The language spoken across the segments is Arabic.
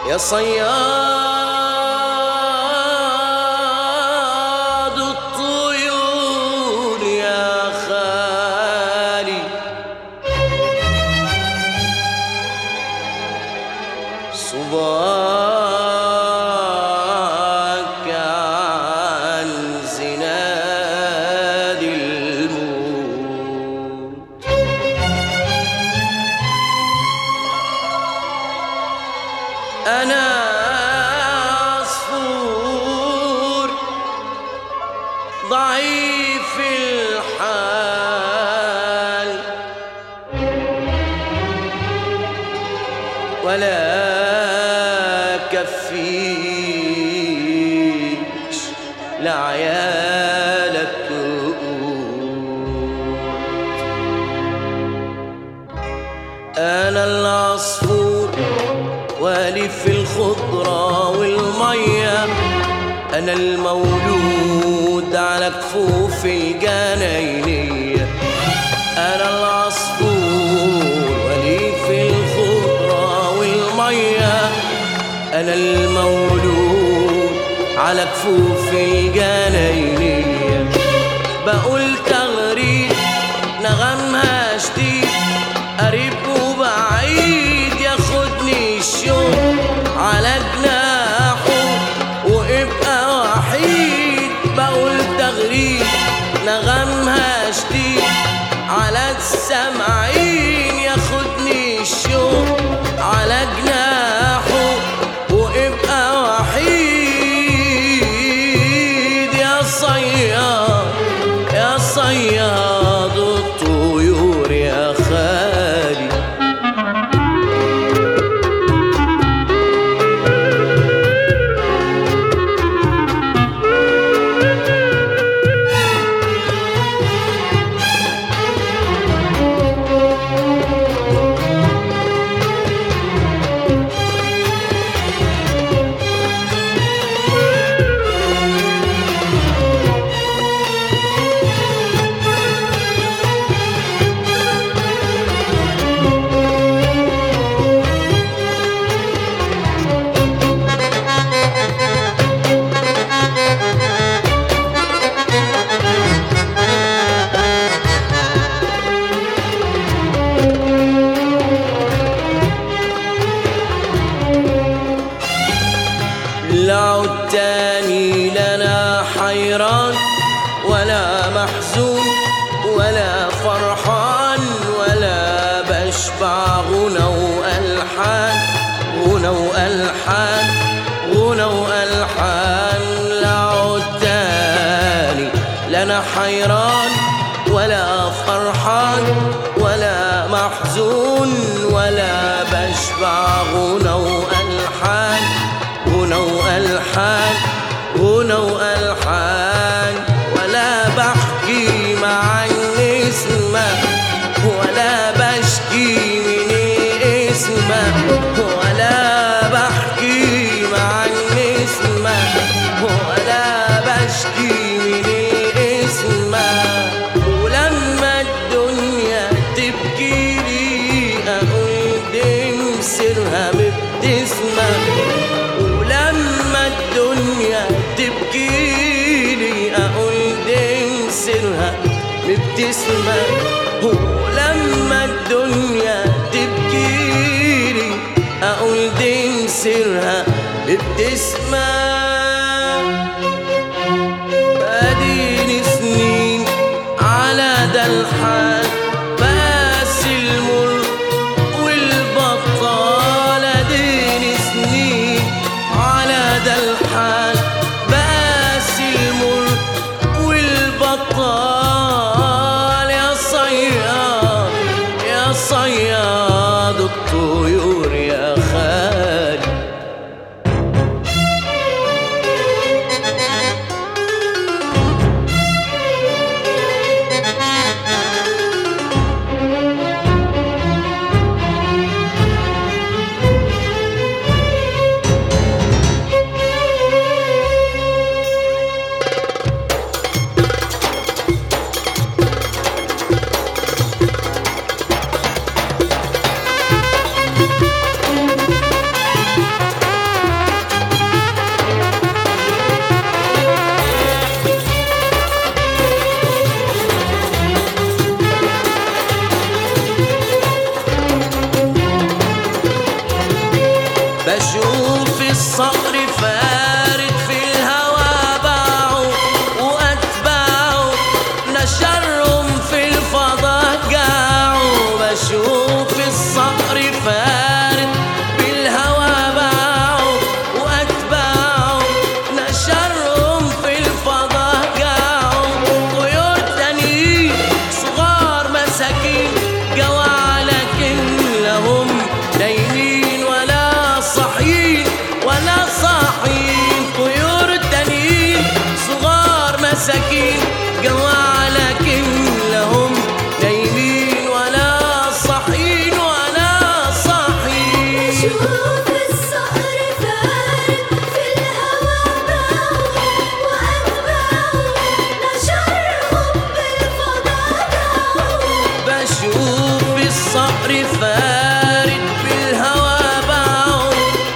يا صياد الطيور يا خالي، صباك عن زناد الموت. أنا عصفور ضعيف الحال، ولا كفيش لعيالك قوت. أنا العصفور والي في الخضرة والمية، أنا المولود على كفوف الجناينية. أنا العصفور والي في الخضرة والمية، أنا المولود على كفوف الجناينية. بقول تغريد نغمها شديد، قريب وبعيد ياخدني الشوق على جناحه وابقى وحيد. بقول تغريد نغمها شديد على السمعين، ياخدني الشوق على جناحه وابقى وحيد. يا صياد يا صياد الطيور يا خالي، لعود تاني لنا حيران، ولا محزون ولا فرحان، ولا بشبع غنى وألحان، غنى وألحان، غنى وألحان. لعود تاني لنا حيران، ولا فرحان ولا محزون، ولا بشبع غنى وألحان، غنى وألحان، غنى وألحان. ولا بحكي مع النسمة ولا بشكي من اسمه، ولا بحكي مع النسمة ولا بشكي من اسمه. ولما الدنيا تبكي لي أقدم سرها مبتسمة، ولما الدنيا تبكيلي أقول دين سرها مبتسمة، ولما الدنيا تبكيلي أقول دين سرها مبتسمة. أديني سنين على ده الحال، بس المر والبطال. أديني سنين على ده الحال، بس المر والبطال. يا صياد يا صياد الطيور يا خالي، بشوف الصقر فارد في الهوى باعوا وأتباعوا نشرهم في الفضاء جاعوا. بشوف الصقر فارد في الهوى باعوا وأتباعوا نشرهم في الفضاء جاعوا. طيور تانيين صغار مساكين جوا لكن لهم نايمين ولا صاحيين ولا صاحيين. طيور تانيين صغار مساكين جوا لكن لهم نايمين ولا صاحيين ولا صاحيين. بشوف الصقر فارد في الهوى باعوا وأتباعوا نشرهم بالفضاء جاعوا. بشوف الصقر فارد بالهوى باعوا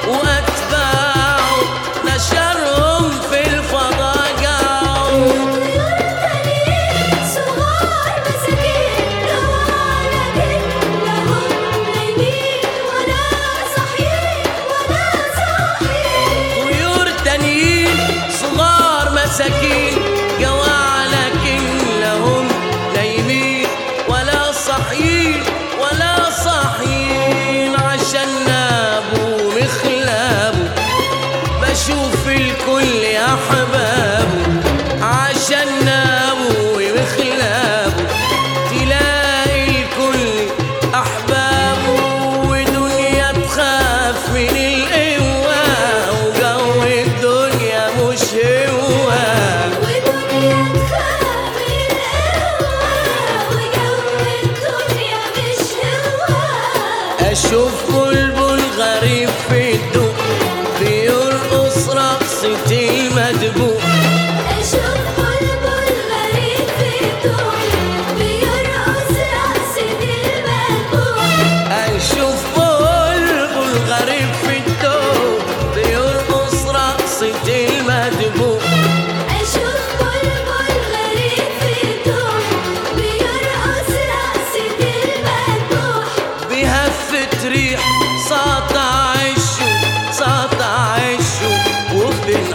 وأتباعوا نشرهم في الفضاء جاعوا. طيور تانيين صغار مساكين جوا لكن لهم نايمين ولا صاحيين ولا صاحيين. طيور تانيين صغار مساكين جوا لكن لهم نايمين ولا صاحيين ولا صاحيين. عشان نابوا مخلابوا بشوف الكل أحبابه. عشان نابوا مخلابه تلاقي الكل أحبابه. ودنيا تخاف من القوة وجو الدنيا مش هوى. ودنيا تخاف من القوة وجو الدنيا مش هوا. أشوف بلبل غريب في الدوق بيرقص رقصة المدبوق. أشوف بلبل غريب في الدوق بيرقص رقصة المدبوح. أشوف بلبل غريب في الدوق بيرقص رقصة المدبوق. أشوف بلبل غريب في الدوق بيرقص رقصة المدبوح. بهفة ريح ساطع عشه ساطع عشه وفين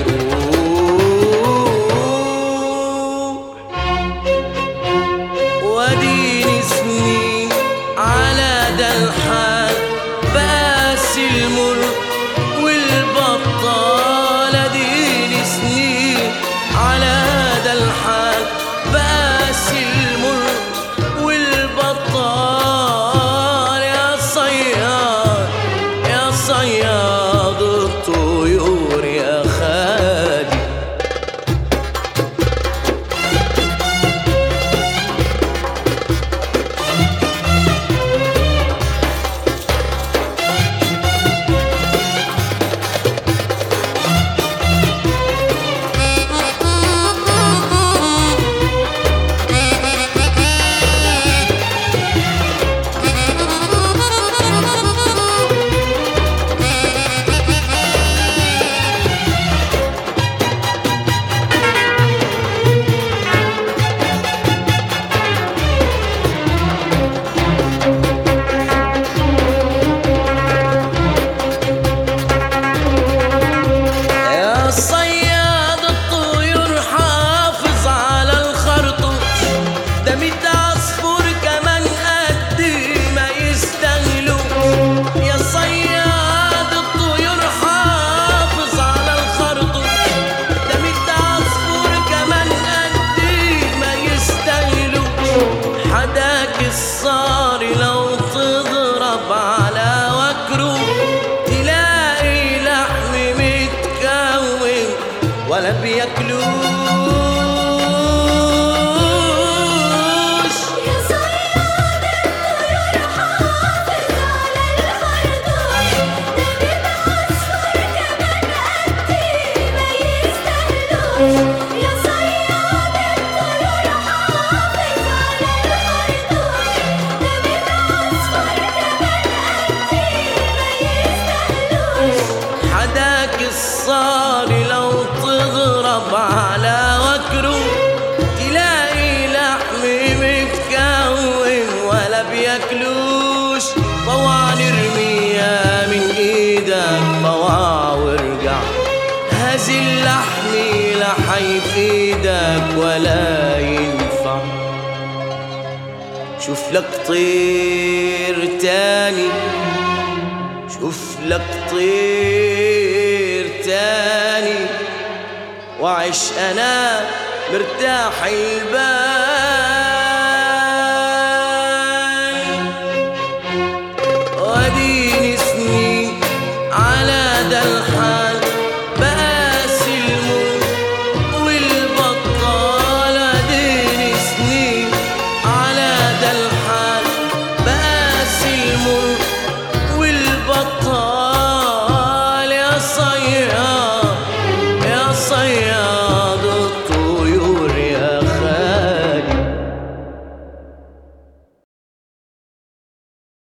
حيروح. واديني سنين على ده الحال بقاسي المر والبطال. اديني سنين على ده الحال بقاسي المر والبطال. يا صياد يفيدك ولا ينفع. شوف لك طير تاني، شوف لك طير تاني، وعش أنا مرتاح البال.